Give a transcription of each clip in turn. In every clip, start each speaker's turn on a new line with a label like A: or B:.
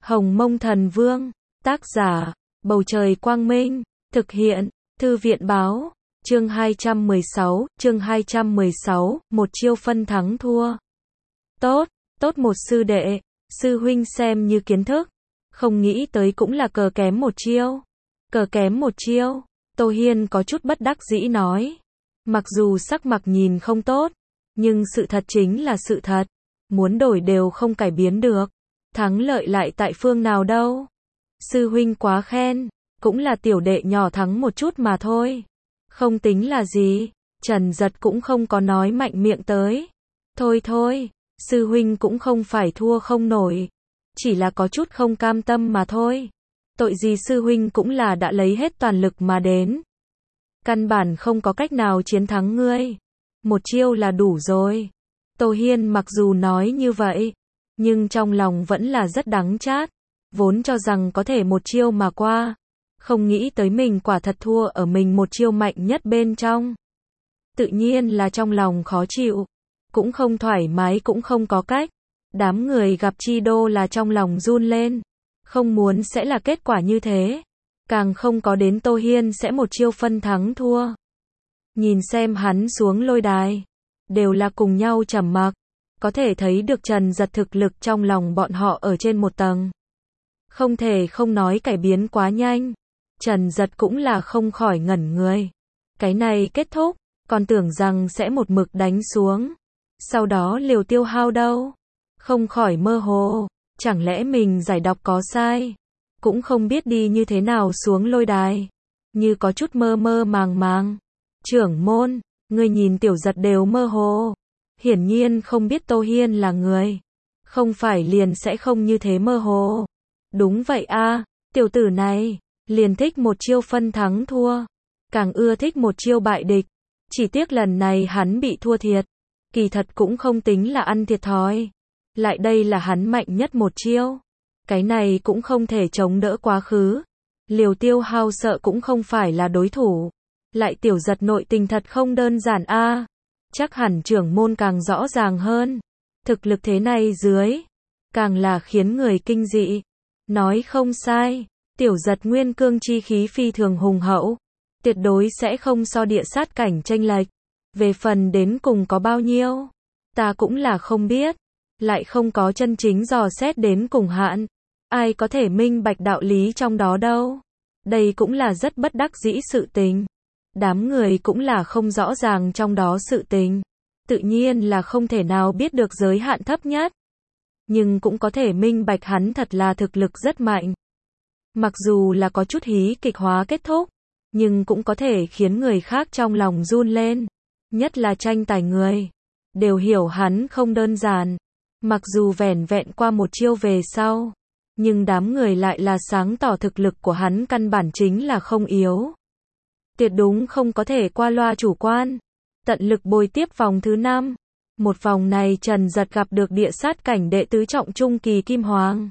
A: Hồng Mông Thần Vương, tác giả, Bầu Trời Quang Minh, thực hiện, Thư viện Báo, chương 216, một chiêu phân thắng thua. Tốt, tốt một sư đệ, sư huynh xem như kiến thức, không nghĩ tới cũng là cờ kém một chiêu. Cờ kém một chiêu, Tô Hiên có chút bất đắc dĩ nói. Mặc dù sắc mặt nhìn không tốt, nhưng sự thật chính là sự thật, muốn đổi đều không cải biến được. Thắng lợi lại tại phương nào đâu. Sư huynh quá khen, cũng là tiểu đệ nhỏ thắng một chút mà thôi. Không tính là gì, Trần Giật cũng không có nói mạnh miệng tới. Thôi thôi, sư huynh cũng không phải thua không nổi, chỉ là có chút không cam tâm mà thôi. Tội gì sư huynh cũng là đã lấy hết toàn lực mà đến. Căn bản không có cách nào chiến thắng ngươi. Một chiêu là đủ rồi. Tô Hiên mặc dù nói như vậy, nhưng trong lòng vẫn là rất đắng chát. Vốn cho rằng có thể một chiêu mà qua, không nghĩ tới mình quả thật thua ở mình một chiêu mạnh nhất bên trong. Tự nhiên là trong lòng khó chịu, cũng không thoải mái cũng không có cách. Đám người gặp Chi Đô là trong lòng run lên, không muốn sẽ là kết quả như thế, càng không có đến Tô Hiên sẽ một chiêu phân thắng thua. Nhìn xem hắn xuống lôi đài, đều là cùng nhau trầm mặc, có thể thấy được Trần Giật thực lực trong lòng bọn họ ở trên một tầng. Không thể không nói cải biến quá nhanh, Trần Giật cũng là không khỏi ngẩn người. Cái này kết thúc, còn tưởng rằng sẽ một mực đánh xuống, sau đó liều tiêu hao đâu. Không khỏi mơ hồ, chẳng lẽ mình giải đọc có sai, cũng không biết đi như thế nào xuống lôi đài, như có chút mơ mơ màng màng. Trưởng môn, người nhìn tiểu Giật đều mơ hồ, hiển nhiên không biết Tô Hiên là người, không phải liền sẽ không như thế mơ hồ. Đúng vậy a, tiểu tử này, liền thích một chiêu phân thắng thua, càng ưa thích một chiêu bại địch. Chỉ tiếc lần này hắn bị thua thiệt, kỳ thật cũng không tính là ăn thiệt thòi. Lại đây là hắn mạnh nhất một chiêu, cái này cũng không thể chống đỡ quá khứ. Liều tiêu hao sợ cũng không phải là đối thủ. Lại tiểu Giật nội tình thật không đơn giản a, chắc hẳn trưởng môn càng rõ ràng hơn. Thực lực thế này dưới, càng là khiến người kinh dị. Nói không sai, tiểu Giật nguyên cương chi khí phi thường hùng hậu, tuyệt đối sẽ không so địa sát cảnh chênh lệch. Về phần đến cùng có bao nhiêu, ta cũng là không biết, lại không có chân chính dò xét đến cùng hạn, ai có thể minh bạch đạo lý trong đó đâu. Đây cũng là rất bất đắc dĩ sự tình. Đám người cũng là không rõ ràng trong đó sự tình, tự nhiên là không thể nào biết được giới hạn thấp nhất. Nhưng cũng có thể minh bạch hắn thật là thực lực rất mạnh. Mặc dù là có chút hí kịch hóa kết thúc, nhưng cũng có thể khiến người khác trong lòng run lên. Nhất là tranh tài người, đều hiểu hắn không đơn giản. Mặc dù vẻn vẹn qua một chiêu về sau, nhưng đám người lại là sáng tỏ thực lực của hắn căn bản chính là không yếu. Tuyệt đúng không có thể qua loa chủ quan. Tận lực bồi tiếp vòng thứ 5. Một vòng này Trần Giật gặp được địa sát cảnh đệ tứ trọng trung kỳ Kim Hoàng.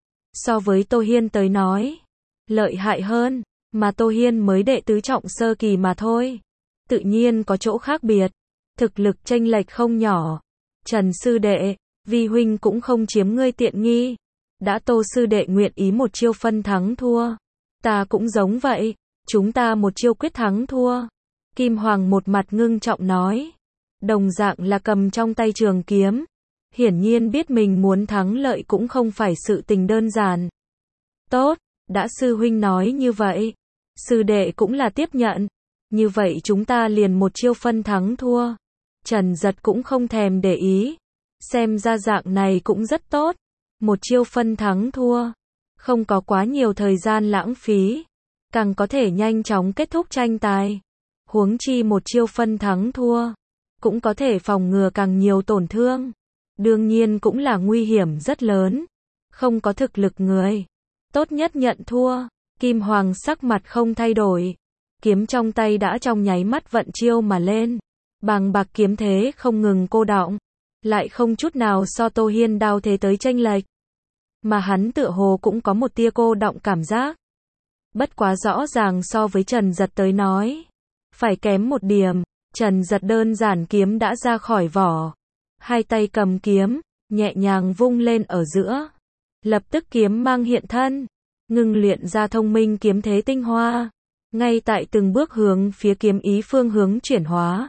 A: So với Tô Hiên tới nói, lợi hại hơn, mà Tô Hiên mới đệ tứ trọng sơ kỳ mà thôi. Tự nhiên có chỗ khác biệt, thực lực chênh lệch không nhỏ. Trần sư đệ, vi huynh cũng không chiếm ngươi tiện nghi. Đã Tô sư đệ nguyện ý một chiêu phân thắng thua, ta cũng giống vậy, chúng ta một chiêu quyết thắng thua. Kim Hoàng một mặt ngưng trọng nói, đồng dạng là cầm trong tay trường kiếm, hiển nhiên biết mình muốn thắng lợi cũng không phải sự tình đơn giản. Tốt, đã sư huynh nói như vậy, sư đệ cũng là tiếp nhận, như vậy chúng ta liền một chiêu phân thắng thua. Trần Giật cũng không thèm để ý, xem ra dạng này cũng rất tốt, một chiêu phân thắng thua, không có quá nhiều thời gian lãng phí, càng có thể nhanh chóng kết thúc tranh tài. Huống chi một chiêu phân thắng thua, cũng có thể phòng ngừa càng nhiều tổn thương. Đương nhiên cũng là nguy hiểm rất lớn. Không có thực lực người, tốt nhất nhận thua. Kim Hoàng sắc mặt không thay đổi, kiếm trong tay đã trong nháy mắt vận chiêu mà lên. Bàng bạc kiếm thế không ngừng cô đọng, lại không chút nào so Tô Hiên đao thế tới chênh lệch. Mà hắn tựa hồ cũng có một tia cô đọng cảm giác. Bất quá rõ ràng so với Trần Giật tới nói, phải kém một điểm. Trần Giật đơn giản kiếm đã ra khỏi vỏ, hai tay cầm kiếm, nhẹ nhàng vung lên ở giữa. Lập tức kiếm mang hiện thân, ngưng luyện ra thông minh kiếm thế tinh hoa, ngay tại từng bước hướng phía kiếm ý phương hướng chuyển hóa.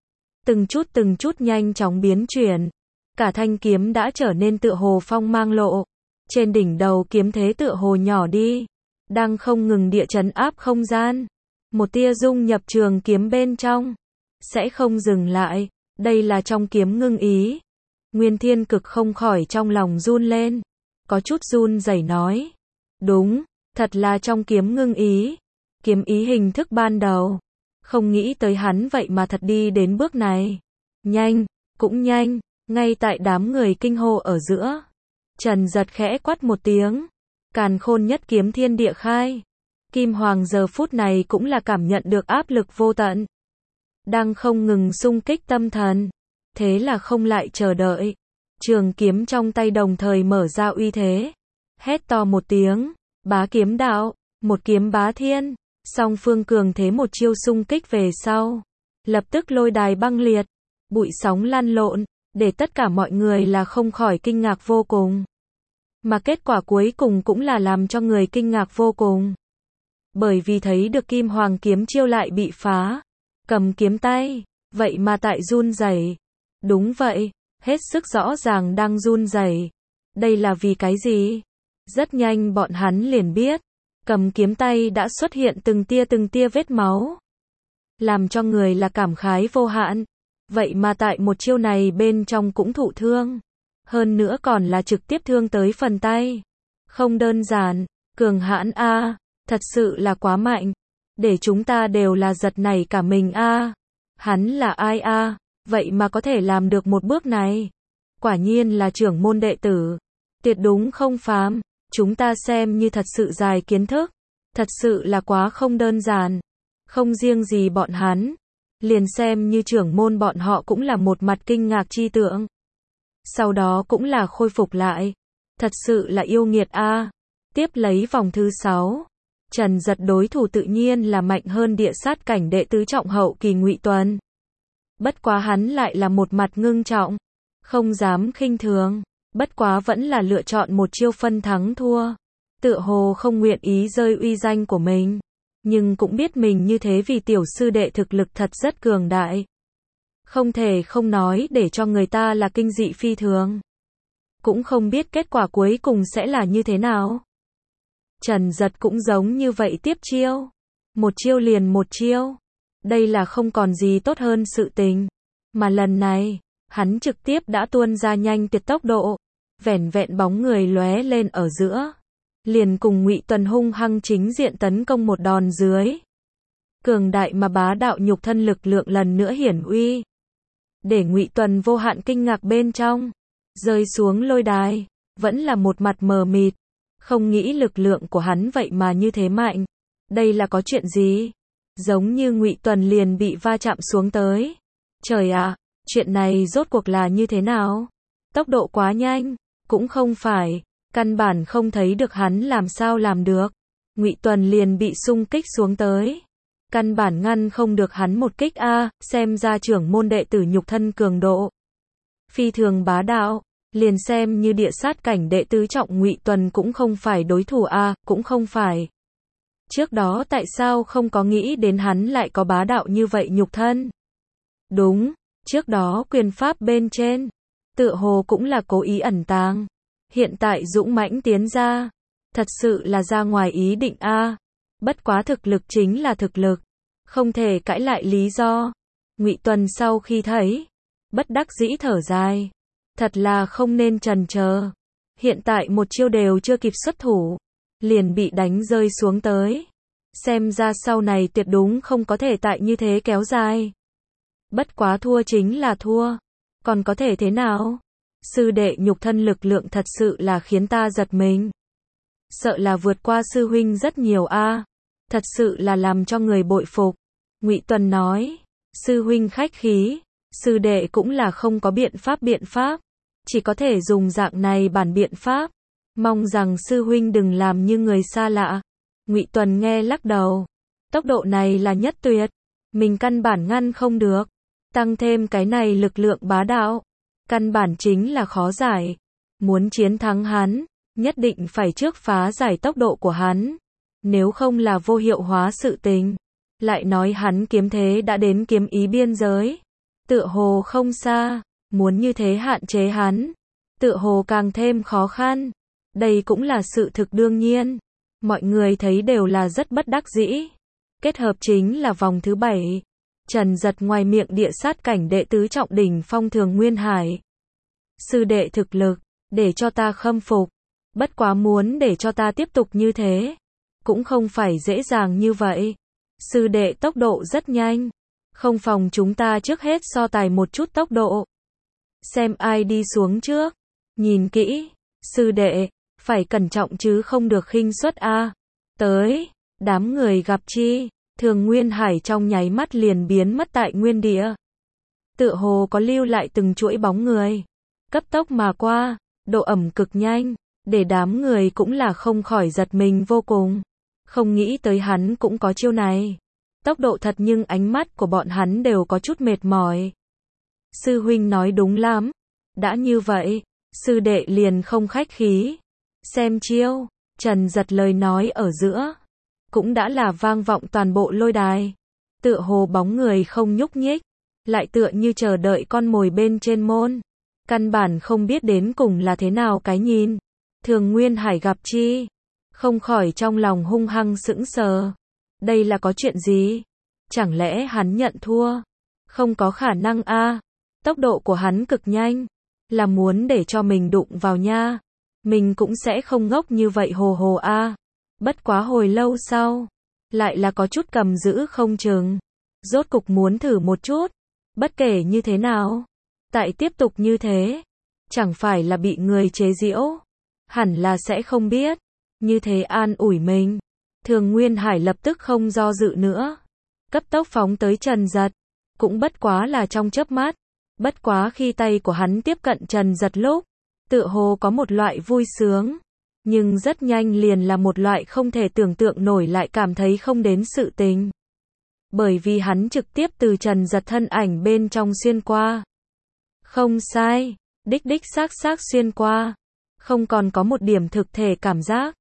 A: Từng chút nhanh chóng biến chuyển, cả thanh kiếm đã trở nên tựa hồ phong mang lộ. Trên đỉnh đầu kiếm thế tựa hồ nhỏ đi, đang không ngừng địa chấn áp không gian. Một tia dung nhập trường kiếm bên trong, sẽ không dừng lại, đây là trong kiếm ngưng ý. Nguyên Thiên Cực không khỏi trong lòng run lên, có chút run rẩy nói, đúng, thật là trong kiếm ngưng ý, kiếm ý hình thức ban đầu, không nghĩ tới hắn vậy mà thật đi đến bước này. Nhanh, cũng nhanh, ngay tại đám người kinh hô ở giữa, Trần Giật khẽ quát một tiếng, càn khôn nhất kiếm thiên địa khai. Kim Hoàng giờ phút này cũng là cảm nhận được áp lực vô tận, đang không ngừng xung kích tâm thần, thế là không lại chờ đợi, trường kiếm trong tay đồng thời mở ra uy thế, hét to một tiếng, bá kiếm đạo, một kiếm bá thiên, song phương cường thế một chiêu xung kích về sau, lập tức lôi đài băng liệt, bụi sóng lăn lộn, để tất cả mọi người là không khỏi kinh ngạc vô cùng. Mà kết quả cuối cùng cũng là làm cho người kinh ngạc vô cùng. Bởi vì thấy được Kim Hoàng kiếm chiêu lại bị phá, cầm kiếm tay, vậy mà tại run rẩy. Đúng vậy, hết sức rõ ràng đang run rẩy. Đây là vì cái gì? Rất nhanh bọn hắn liền biết, cầm kiếm tay đã xuất hiện từng tia vết máu, làm cho người là cảm khái vô hạn. Vậy mà tại một chiêu này bên trong cũng thụ thương, hơn nữa còn là trực tiếp thương tới phần tay. Không đơn giản, cường hãn a, thật sự là quá mạnh, để chúng ta đều là giật nảy cả mình a. Hắn là ai a, vậy mà có thể làm được một bước này? Quả nhiên là trưởng môn đệ tử, tuyệt đúng không phàm, chúng ta xem như thật sự dài kiến thức, thật sự là quá không đơn giản. Không riêng gì bọn hắn, liền xem như trưởng môn bọn họ cũng là một mặt kinh ngạc chi tượng. Sau đó cũng là khôi phục lại, thật sự là yêu nghiệt a. Tiếp lấy vòng thứ 6, Trần Giật đối thủ tự nhiên là mạnh hơn địa sát cảnh đệ tứ trọng hậu kỳ Ngụy Tuần. Bất quá hắn lại là một mặt ngưng trọng, không dám khinh thường, bất quá vẫn là lựa chọn một chiêu phân thắng thua, tựa hồ không nguyện ý rơi uy danh của mình, nhưng cũng biết mình như thế vì tiểu sư đệ thực lực thật rất cường đại. Không thể không nói để cho người ta là kinh dị phi thường. Cũng không biết kết quả cuối cùng sẽ là như thế nào. Trần Giật cũng giống như vậy tiếp chiêu. Một chiêu liền một chiêu. Đây là không còn gì tốt hơn sự tình. Mà lần này, hắn trực tiếp đã tuôn ra nhanh tuyệt tốc độ. Vẻn vẹn bóng người lóe lên ở giữa. Liền cùng Ngụy Tuần hung hăng chính diện tấn công một đòn dưới. Cường đại mà bá đạo nhục thân lực lượng lần nữa hiển uy. Để Ngụy Tuần vô hạn kinh ngạc bên trong. Rơi xuống lôi đài, vẫn là một mặt mờ mịt. Không nghĩ lực lượng của hắn vậy mà như thế mạnh. Đây là có chuyện gì? Giống như Ngụy Tuần liền bị va chạm xuống tới. Trời ạ, chuyện này rốt cuộc là như thế nào? Tốc độ quá nhanh, cũng không phải, căn bản không thấy được hắn làm sao làm được. Ngụy Tuần liền bị xung kích xuống tới. Căn bản ngăn không được hắn một kích a, xem ra trưởng môn đệ tử nhục thân cường độ phi thường bá đạo, liền xem như địa sát cảnh đệ tứ trọng Ngụy Tuần cũng không phải đối thủ a, cũng không phải. Trước đó tại sao không có nghĩ đến hắn lại có bá đạo như vậy nhục thân? Đúng, trước đó quyền pháp bên trên, tựa hồ cũng là cố ý ẩn tàng. Hiện tại dũng mãnh tiến ra, thật sự là ra ngoài ý định a. Bất quá thực lực chính là thực lực, không thể cãi lại lý do. Ngụy Tuần sau khi thấy, bất đắc dĩ thở dài, thật là không nên chần chờ. Hiện tại một chiêu đều chưa kịp xuất thủ, liền bị đánh rơi xuống tới. Xem ra sau này tuyệt đúng không có thể tại như thế kéo dài. Bất quá thua chính là thua, còn có thể thế nào? Sư đệ nhục thân lực lượng thật sự là khiến ta giật mình. Sợ là vượt qua sư huynh rất nhiều a. Thật sự là làm cho người bội phục. Ngụy Tuần nói, sư huynh khách khí, sư đệ cũng là không có biện pháp, chỉ có thể dùng dạng này bản biện pháp. Mong rằng sư huynh đừng làm như người xa lạ. Ngụy Tuần nghe lắc đầu, tốc độ này là nhất tuyệt, mình căn bản ngăn không được, tăng thêm cái này lực lượng bá đạo, căn bản chính là khó giải. Muốn chiến thắng hắn, nhất định phải trước phá giải tốc độ của hắn, nếu không là vô hiệu hóa sự tình. Lại nói hắn kiếm thế đã đến kiếm ý biên giới, tựa hồ không xa, muốn như thế hạn chế hắn, tựa hồ càng thêm khó khăn. Đây cũng là sự thực đương nhiên, mọi người thấy đều là rất bất đắc dĩ. Kết hợp chính là vòng thứ 7, Trần Giật ngoài miệng địa sát cảnh đệ tứ trọng đỉnh phong Thường Nguyên Hải. Sư đệ thực lực, để cho ta khâm phục, bất quá muốn để cho ta tiếp tục như thế, cũng không phải dễ dàng như vậy. Sư đệ tốc độ rất nhanh, không phòng chúng ta trước hết so tài một chút tốc độ. Xem ai đi xuống trước, nhìn kỹ, sư đệ, phải cẩn trọng chứ không được khinh suất a. Tới, đám người gặp chi, Thường Nguyên Hải trong nháy mắt liền biến mất tại nguyên địa. Tựa hồ có lưu lại từng chuỗi bóng người, cấp tốc mà qua, độ ẩm cực nhanh, để đám người cũng là không khỏi giật mình vô cùng. Không nghĩ tới hắn cũng có chiêu này. Tốc độ thật nhưng ánh mắt của bọn hắn đều có chút mệt mỏi. Sư huynh nói đúng lắm. Đã như vậy, sư đệ liền không khách khí. Xem chiêu, Trần Giật lời nói ở giữa, cũng đã là vang vọng toàn bộ lôi đài. Tựa hồ bóng người không nhúc nhích, lại tựa như chờ đợi con mồi bên trên môn. Căn bản không biết đến cùng là thế nào cái nhìn. Thường Nguyên Hải gặp chi, không khỏi trong lòng hung hăng sững sờ. Đây là có chuyện gì? Chẳng lẽ hắn nhận thua? Không có khả năng a. Tốc độ của hắn cực nhanh, là muốn để cho mình đụng vào nha. Mình cũng sẽ không ngốc như vậy hồ hồ a. Bất quá hồi lâu sau, lại là có chút cầm giữ không chừng. Rốt cục muốn thử một chút. Bất kể như thế nào, tại tiếp tục như thế, chẳng phải là bị người chế giễu. Hẳn là sẽ không biết. Như thế an ủi mình. Thường Nguyên Hải lập tức không do dự nữa, cấp tốc phóng tới Trần Giật, cũng bất quá là trong chớp mắt. Bất quá khi tay của hắn tiếp cận Trần Giật lúc, tựa hồ có một loại vui sướng, nhưng rất nhanh liền là một loại không thể tưởng tượng nổi, lại cảm thấy không đến sự tình. Bởi vì hắn trực tiếp từ Trần Giật thân ảnh bên trong xuyên qua. Không sai, đích đích xác xác xuyên qua, không còn có một điểm thực thể cảm giác.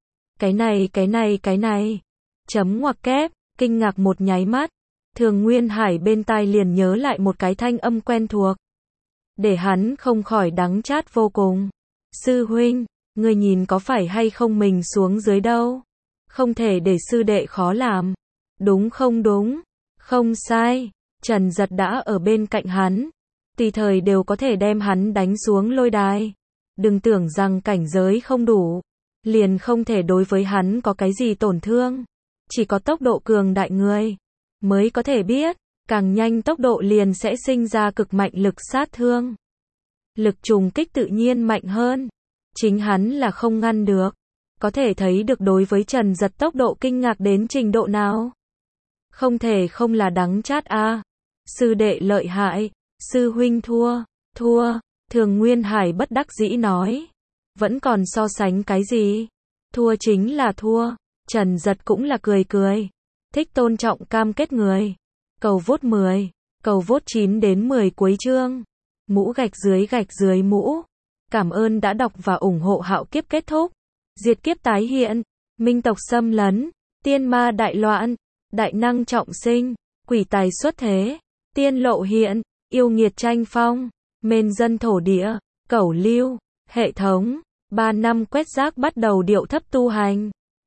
A: Cái này. Chấm ngoặc kép, kinh ngạc một nháy mắt. Thường Nguyên Hải bên tai liền nhớ lại một cái thanh âm quen thuộc, để hắn không khỏi đắng chát vô cùng. Sư huynh, người nhìn có phải hay không mình xuống dưới đâu? Không thể để sư đệ khó làm. Đúng không đúng? Không sai. Trần Giật đã ở bên cạnh hắn, tùy thời đều có thể đem hắn đánh xuống lôi đài. Đừng tưởng rằng cảnh giới không đủ, liền không thể đối với hắn có cái gì tổn thương. Chỉ có tốc độ cường đại người mới có thể biết, càng nhanh tốc độ liền sẽ sinh ra cực mạnh lực sát thương. Lực trùng kích tự nhiên mạnh hơn, chính hắn là không ngăn được. Có thể thấy được đối với Trần Giật tốc độ kinh ngạc đến trình độ nào. Không thể không là đắng chát a. Sư đệ lợi hại, sư huynh thua. Thường Nguyên Hải bất đắc dĩ nói. Vẫn còn so sánh cái gì? Thua chính là thua. Trần Giật cũng là cười. Thích tôn trọng cam kết người. Cầu vote 10, cầu vote 9 đến 10 cuối chương. Mũ gạch dưới mũ. Cảm ơn đã đọc và ủng hộ. Hạo kiếp kết thúc, diệt kiếp tái hiện, minh tộc xâm lấn, tiên ma đại loạn, đại năng trọng sinh, quỷ tài xuất thế, tiên lộ hiện, yêu nghiệt tranh phong, mên dân thổ địa, cẩu lưu, hệ thống. 3 năm quét rác bắt đầu điệu thấp tu hành.